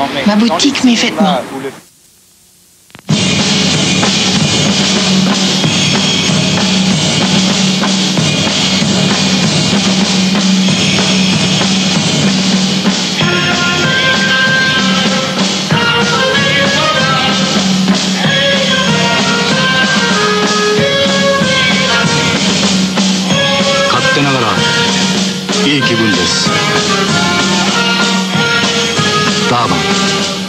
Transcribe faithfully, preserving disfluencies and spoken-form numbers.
Ma boutique, mes vêtements. 勝手ながらいい気分です。バーバン。